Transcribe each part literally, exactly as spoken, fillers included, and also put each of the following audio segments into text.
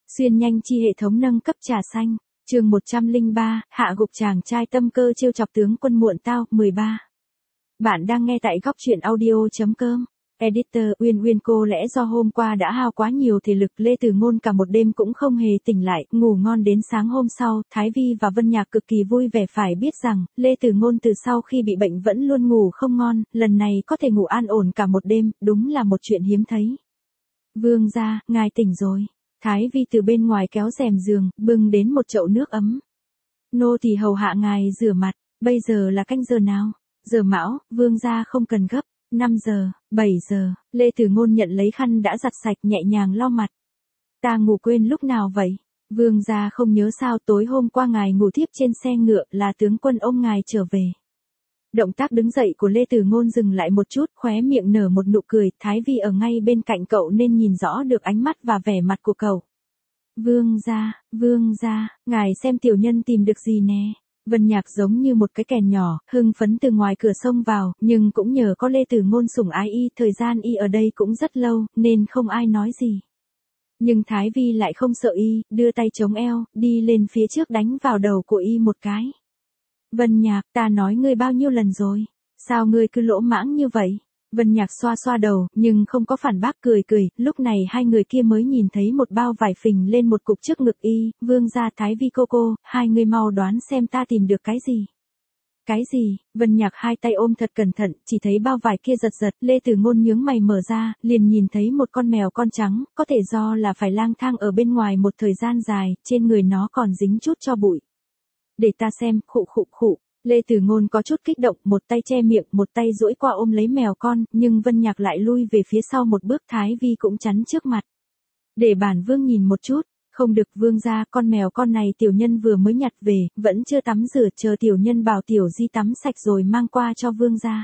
Xuyên nhanh chi hệ thống nâng cấp trà xanh, chương một trăm lẻ ba, hạ gục chàng trai tâm cơ trêu chọc tướng quân muộn tao, mười ba. Bạn đang nghe tại góc truyện audio.com. Editor Uyên Uyên cô lẽ do hôm qua đã hao quá nhiều thể lực, Lê Từ Ngôn cả một đêm cũng không hề tỉnh lại, ngủ ngon đến sáng hôm sau. Thái Vi và Vân Nhạc cực kỳ vui vẻ, phải biết rằng Lê Từ Ngôn từ sau khi bị bệnh vẫn luôn ngủ không ngon, lần này có thể ngủ an ổn cả một đêm, đúng là một chuyện hiếm thấy. Vương gia, ngài tỉnh rồi. Thái Vi từ bên ngoài kéo rèm giường, bưng đến một chậu nước ấm. Nô tỳ hầu hạ ngài rửa mặt, bây giờ là canh giờ nào? Giờ mão, vương gia không cần gấp. năm giờ, bảy giờ, Lê Từ Ngôn nhận lấy khăn đã giặt sạch, nhẹ nhàng lau mặt. Ta ngủ quên lúc nào vậy? Vương gia không nhớ sao tối hôm qua ngài ngủ thiếp trên xe ngựa, là tướng quân ôm ngài trở về. Động tác đứng dậy của Lê Từ Ngôn dừng lại một chút, khóe miệng nở một nụ cười. Thái Vi ở ngay bên cạnh cậu nên nhìn rõ được ánh mắt và vẻ mặt của cậu. Vương gia, vương gia, ngài xem tiểu nhân tìm được gì nè. Vân Nhạc giống như một cái kèn nhỏ, hưng phấn từ ngoài cửa xông vào, nhưng cũng nhờ có Lê Từ Ngôn sủng ái y, thời gian y ở đây cũng rất lâu, nên không ai nói gì. Nhưng Thái Vi lại không sợ y, đưa tay chống eo, đi lên phía trước đánh vào đầu của y một cái. Vân Nhạc, ta nói ngươi bao nhiêu lần rồi, sao ngươi cứ lỗ mãng như vậy? Vân Nhạc xoa xoa đầu, nhưng không có phản bác, cười cười. Lúc này hai người kia mới nhìn thấy một bao vải phình lên một cục trước ngực y. Vương gia, Thái Vi cô cô, hai người mau đoán xem ta tìm được cái gì. Cái gì? Vân Nhạc hai tay ôm thật cẩn thận, chỉ thấy bao vải kia giật giật. Lê Từ Ngôn nhướng mày mở ra, liền nhìn thấy một con mèo con trắng, có thể do là phải lang thang ở bên ngoài một thời gian dài, trên người nó còn dính chút tro bụi. Để ta xem, khụ khụ khụ. Lê Từ Ngôn có chút kích động, một tay che miệng, một tay duỗi qua ôm lấy mèo con, nhưng Vân Nhạc lại lui về phía sau một bước. Thái Vi cũng chắn trước mặt. Để bản vương nhìn một chút. Không được vương gia, con mèo con này tiểu nhân vừa mới nhặt về, vẫn chưa tắm rửa, chờ tiểu nhân bảo tiểu di tắm sạch rồi mang qua cho vương gia.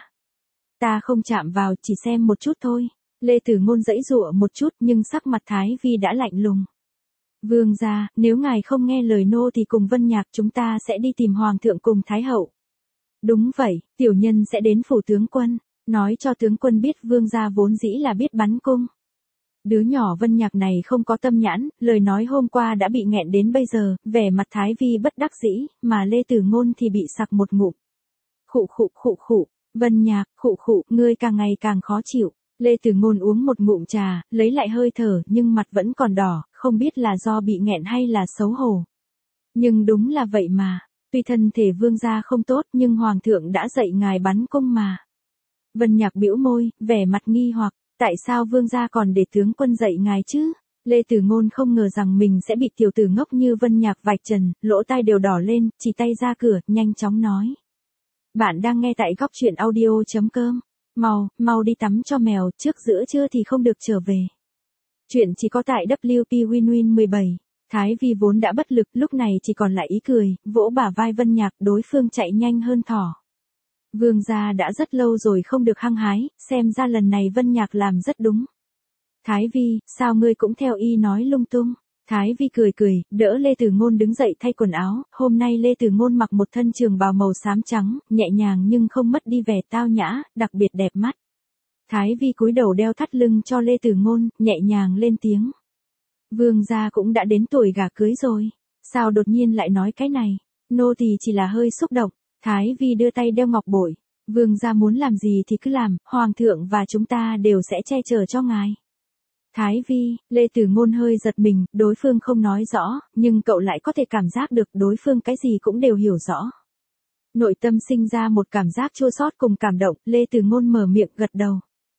Ta không chạm vào, chỉ xem một chút thôi. Lê Từ Ngôn giãy giụa một chút, nhưng sắc mặt Thái Vi đã lạnh lùng. Vương gia, nếu ngài không nghe lời nô thì cùng Vân Nhạc chúng ta sẽ đi tìm hoàng thượng cùng thái hậu. Đúng vậy, tiểu nhân sẽ đến phủ tướng quân, nói cho tướng quân biết vương gia vốn dĩ là biết bắn cung. Đứa nhỏ Vân Nhạc này không có tâm nhãn, lời nói hôm qua đã bị nghẹn đến bây giờ, vẻ mặt Thái Vi bất đắc dĩ, mà Lê Từ Ngôn thì bị sặc một ngụm. Khụ khụ khụ khụ, Vân Nhạc, khụ khụ, ngươi càng ngày càng khó chịu. Lê Từ Ngôn uống một ngụm trà, lấy lại hơi thở, nhưng mặt vẫn còn đỏ, không biết là do bị nghẹn hay là xấu hổ. Nhưng đúng là vậy mà, tuy thân thể vương gia không tốt nhưng hoàng thượng đã dạy ngài bắn cung mà. Vân Nhạc bĩu môi, vẻ mặt nghi hoặc, tại sao vương gia còn để tướng quân dạy ngài chứ? Lê Từ Ngôn không ngờ rằng mình sẽ bị tiểu tử ngốc như Vân Nhạc vạch trần, lỗ tai đều đỏ lên, chỉ tay ra cửa, nhanh chóng nói. Bạn đang nghe tại góc truyện audio.com. Mau, mau đi tắm cho mèo, trước giữa trưa thì không được trở về. Chuyện chỉ có tại vê kép Win Win mười bảy. Thái Vi vốn đã bất lực, lúc này chỉ còn lại ý cười, vỗ bả vai Vân Nhạc, đối phương chạy nhanh hơn thỏ. Vương gia đã rất lâu rồi không được hăng hái, xem ra lần này Vân Nhạc làm rất đúng. Thái Vi, sao ngươi cũng theo y nói lung tung? Thái Vi cười cười, đỡ Lê Từ Ngôn đứng dậy thay quần áo. Hôm nay Lê Từ Ngôn mặc một thân trường bào màu xám trắng, nhẹ nhàng nhưng không mất đi vẻ tao nhã, đặc biệt đẹp mắt. Thái Vi cúi đầu đeo thắt lưng cho Lê Từ Ngôn, nhẹ nhàng lên tiếng. Vương gia cũng đã đến tuổi gả cưới rồi, sao đột nhiên lại nói cái này? Nô tỳ chỉ là hơi xúc động. Thái Vi đưa tay đeo ngọc bội. Vương gia muốn làm gì thì cứ làm, hoàng thượng và chúng ta đều sẽ che chở cho ngài. Thái Vi, Lê Từ Ngôn hơi giật mình, đối phương không nói rõ, nhưng cậu lại có thể cảm giác được đối phương cái gì cũng đều hiểu rõ. Nội tâm sinh ra một cảm giác chua xót cùng cảm động, Lê Từ Ngôn mở miệng gật đầu.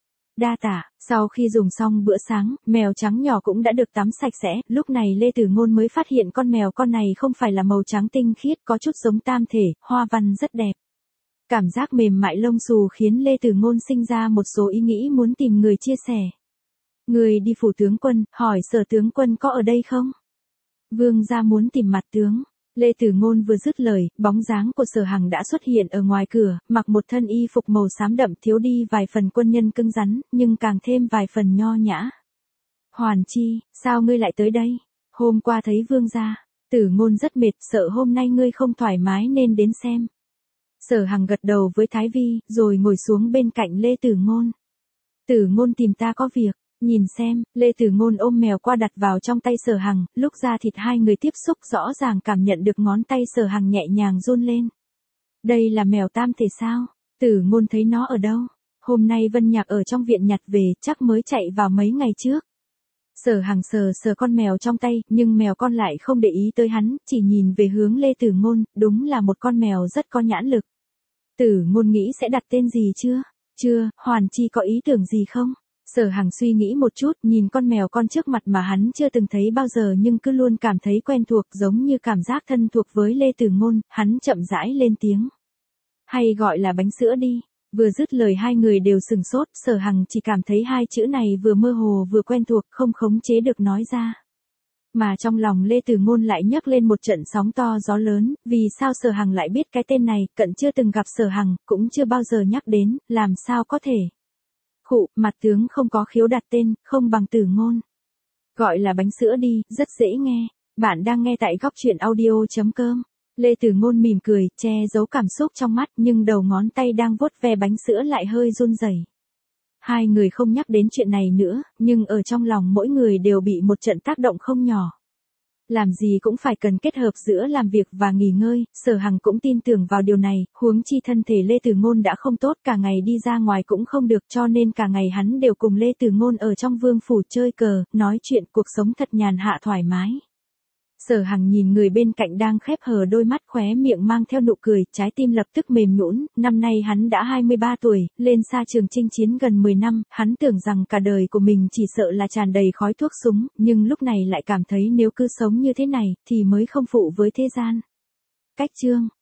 Đa tạ. Sau khi dùng xong bữa sáng, mèo trắng nhỏ cũng đã được tắm sạch sẽ, lúc này Lê Từ Ngôn mới phát hiện con mèo con này không phải là màu trắng tinh khiết, có chút giống tam thể, hoa văn rất đẹp. Cảm giác mềm mại lông xù khiến Lê Từ Ngôn sinh ra một số ý nghĩ muốn tìm người chia sẻ. Người đi phủ tướng quân, hỏi Sở tướng quân có ở đây không? Vương gia muốn tìm mặt tướng. Lê Từ Ngôn vừa dứt lời, bóng dáng của Sở Hằng đã xuất hiện ở ngoài cửa, mặc một thân y phục màu xám đậm, thiếu đi vài phần quân nhân cứng rắn, nhưng càng thêm vài phần nho nhã. Hoàn Chi, sao ngươi lại tới đây? Hôm qua thấy vương gia, Tử Ngôn rất mệt, sợ hôm nay ngươi không thoải mái nên đến xem. Sở Hằng gật đầu với Thái Vi, rồi ngồi xuống bên cạnh Lê Tử Ngôn. Tử Ngôn tìm ta có việc. Nhìn xem, Lê Tử Ngôn ôm mèo qua đặt vào trong tay Sở Hằng, lúc ra thịt hai người tiếp xúc rõ ràng cảm nhận được ngón tay Sở Hằng nhẹ nhàng run lên. Đây là mèo tam thể sao? Tử Ngôn thấy nó ở đâu? Hôm nay Vân Nhạc ở trong viện nhặt về, chắc mới chạy vào mấy ngày trước. Sở Hằng sờ sờ con mèo trong tay, nhưng mèo con lại không để ý tới hắn, chỉ nhìn về hướng Lê Tử Ngôn, đúng là một con mèo rất có nhãn lực. Tử Ngôn nghĩ sẽ đặt tên gì chưa? Chưa, Hoàn Chi có ý tưởng gì không? Sở Hằng suy nghĩ một chút, nhìn con mèo con trước mặt mà hắn chưa từng thấy bao giờ nhưng cứ luôn cảm thấy quen thuộc, giống như cảm giác thân thuộc với Lê Tử Ngôn, hắn chậm rãi lên tiếng. Hay gọi là bánh sữa đi. Vừa dứt lời hai người đều sừng sốt, Sở Hằng chỉ cảm thấy hai chữ này vừa mơ hồ vừa quen thuộc, không khống chế được nói ra. Mà trong lòng Lê Tử Ngôn lại nhấc lên một trận sóng to gió lớn, vì sao Sở Hằng lại biết cái tên này, cận chưa từng gặp Sở Hằng, cũng chưa bao giờ nhắc đến, làm sao có thể. Khụ, mặt tướng không có khiếu đặt tên, không bằng Tử Ngôn. Gọi là bánh sữa đi, rất dễ nghe. Bạn đang nghe tại góc truyện audio chấm com. Lê Tử Ngôn mỉm cười, che giấu cảm xúc trong mắt nhưng đầu ngón tay đang vuốt ve bánh sữa lại hơi run rẩy. Hai người không nhắc đến chuyện này nữa, nhưng ở trong lòng mỗi người đều bị một trận tác động không nhỏ. Làm gì cũng phải cần kết hợp giữa làm việc và nghỉ ngơi, Sở Hằng cũng tin tưởng vào điều này, huống chi thân thể Lê Tử Ngôn đã không tốt, cả ngày đi ra ngoài cũng không được, cho nên cả ngày hắn đều cùng Lê Tử Ngôn ở trong vương phủ chơi cờ, nói chuyện, cuộc sống thật nhàn hạ thoải mái. Sở Hằng nhìn người bên cạnh đang khép hờ đôi mắt, khóe miệng mang theo nụ cười, trái tim lập tức mềm nhũn. Năm nay hắn đã hai mươi ba tuổi, lên xa trường chinh chiến gần mười năm, hắn tưởng rằng cả đời của mình chỉ sợ là tràn đầy khói thuốc súng, nhưng lúc này lại cảm thấy nếu cứ sống như thế này, thì mới không phụ với thế gian. Cách chương